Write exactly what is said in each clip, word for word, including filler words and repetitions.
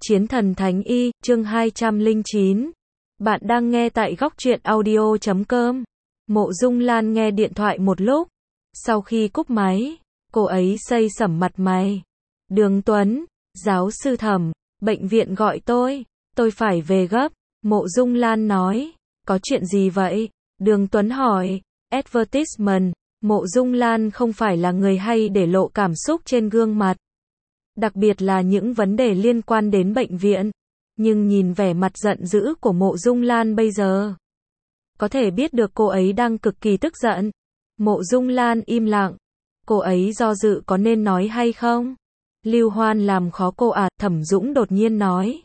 Chiến thần thánh y, chương hai trăm lẻ chín. Bạn đang nghe tại góc truyện audio chấm com. Mộ Dung Lan nghe điện thoại một lúc. Sau khi cúp máy, cô ấy xây sẩm mặt mày. Đường Tuấn, giáo sư Thẩm, bệnh viện gọi tôi, tôi phải về gấp. Mộ Dung Lan nói, có chuyện gì vậy? Đường Tuấn hỏi, advertisement. Mộ Dung Lan không phải là người hay để lộ cảm xúc trên gương mặt. Đặc biệt là những vấn đề liên quan đến bệnh viện. Nhưng nhìn vẻ mặt giận dữ của Mộ Dung Lan bây giờ, có thể biết được cô ấy đang cực kỳ tức giận. Mộ Dung Lan im lặng. Cô ấy do dự có nên nói hay không? Lưu Hoan làm khó cô à? Thẩm Dũng đột nhiên nói.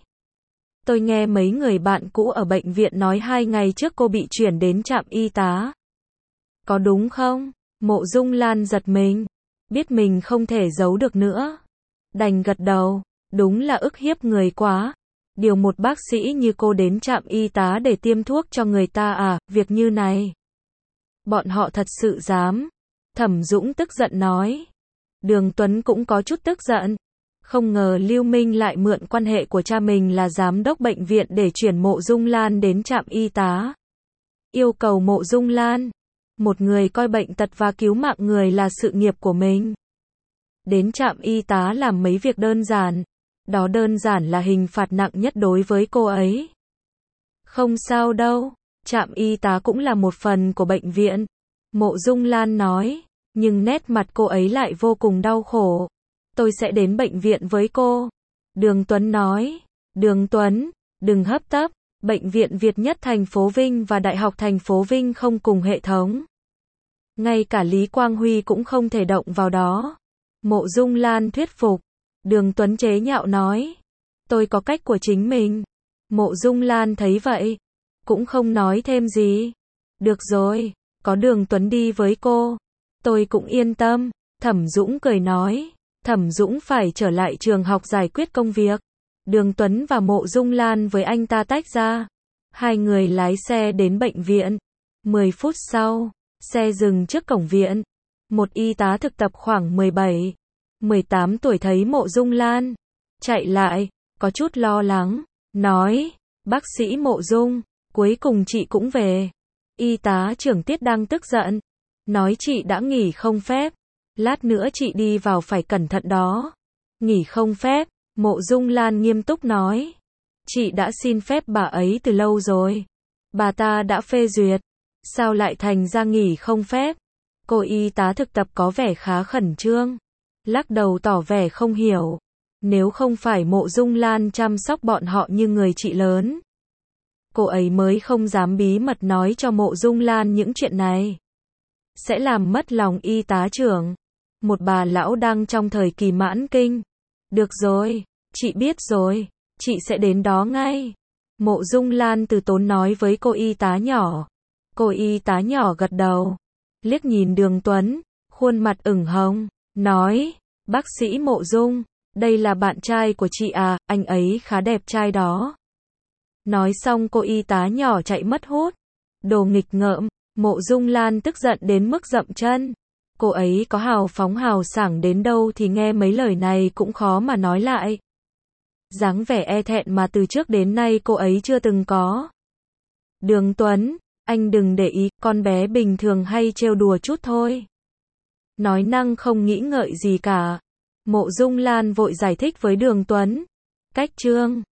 Tôi nghe mấy người bạn cũ ở bệnh viện nói hai ngày trước cô bị chuyển đến trạm y tá. Có đúng không? Mộ Dung Lan giật mình. Biết mình không thể giấu được nữa. Đành gật đầu. Đúng là ức hiếp người quá. Điều một bác sĩ như cô đến trạm y tá để tiêm thuốc cho người ta à? Việc như này, bọn họ thật sự dám? Thẩm Dũng tức giận nói. Đường Tuấn cũng có chút tức giận. Không ngờ Lưu Minh lại mượn quan hệ của cha mình là giám đốc bệnh viện để chuyển Mộ Dung Lan đến trạm y tá. Yêu cầu Mộ Dung Lan, một người coi bệnh tật và cứu mạng người là sự nghiệp của mình, đến trạm y tá làm mấy việc đơn giản. Đó đơn giản là hình phạt nặng nhất đối với cô ấy. Không sao đâu, trạm y tá cũng là một phần của bệnh viện. Mộ Dung Lan nói, nhưng nét mặt cô ấy lại vô cùng đau khổ. Tôi sẽ đến bệnh viện với cô. Đường Tuấn nói. Đường Tuấn, đừng hấp tấp. Bệnh viện Việt Nhất thành phố Vinh và Đại học thành phố Vinh không cùng hệ thống. Ngay cả Lý Quang Huy cũng không thể động vào đó. Mộ Dung Lan thuyết phục. Đường Tuấn chế nhạo nói. Tôi có cách của chính mình. Mộ Dung Lan thấy vậy, cũng không nói thêm gì. Được rồi, có Đường Tuấn đi với cô, tôi cũng yên tâm. Thẩm Dũng cười nói. Thẩm Dũng phải trở lại trường học giải quyết công việc. Đường Tuấn và Mộ Dung Lan với anh ta tách ra. Hai người lái xe đến bệnh viện. Mười phút sau, xe dừng trước cổng viện. Một y tá thực tập khoảng mười bảy, mười tám tuổi thấy Mộ Dung Lan chạy lại, có chút lo lắng, nói, bác sĩ Mộ Dung, cuối cùng chị cũng về. Y tá trưởng Tiết đang tức giận, nói chị đã nghỉ không phép, lát nữa chị đi vào phải cẩn thận đó. Nghỉ không phép? Mộ Dung Lan nghiêm túc nói, chị đã xin phép bà ấy từ lâu rồi, bà ta đã phê duyệt, sao lại thành ra nghỉ không phép? Cô y tá thực tập có vẻ khá khẩn trương, lắc đầu tỏ vẻ không hiểu. Nếu không phải Mộ Dung Lan chăm sóc bọn họ như người chị lớn, cô ấy mới không dám bí mật nói cho Mộ Dung Lan những chuyện này. Sẽ làm mất lòng y tá trưởng. Một bà lão đang trong thời kỳ mãn kinh. Được rồi, chị biết rồi, chị sẽ đến đó ngay. Mộ Dung Lan từ tốn nói với cô y tá nhỏ. Cô y tá nhỏ gật đầu, liếc nhìn Đường Tuấn, khuôn mặt ửng hồng, nói, bác sĩ Mộ Dung, đây là bạn trai của chị à, anh ấy khá đẹp trai đó. Nói xong cô y tá nhỏ chạy mất hút. Đồ nghịch ngợm. Mộ Dung Lan tức giận đến mức dậm chân. Cô ấy có hào phóng hào sảng đến đâu thì nghe mấy lời này cũng khó mà nói lại. Dáng vẻ e thẹn mà từ trước đến nay cô ấy chưa từng có. Đường Tuấn, anh đừng để ý, con bé bình thường hay trêu đùa chút thôi. Nói năng không nghĩ ngợi gì cả. Mộ Dung Lan vội giải thích với Đường Tuấn. Cách chương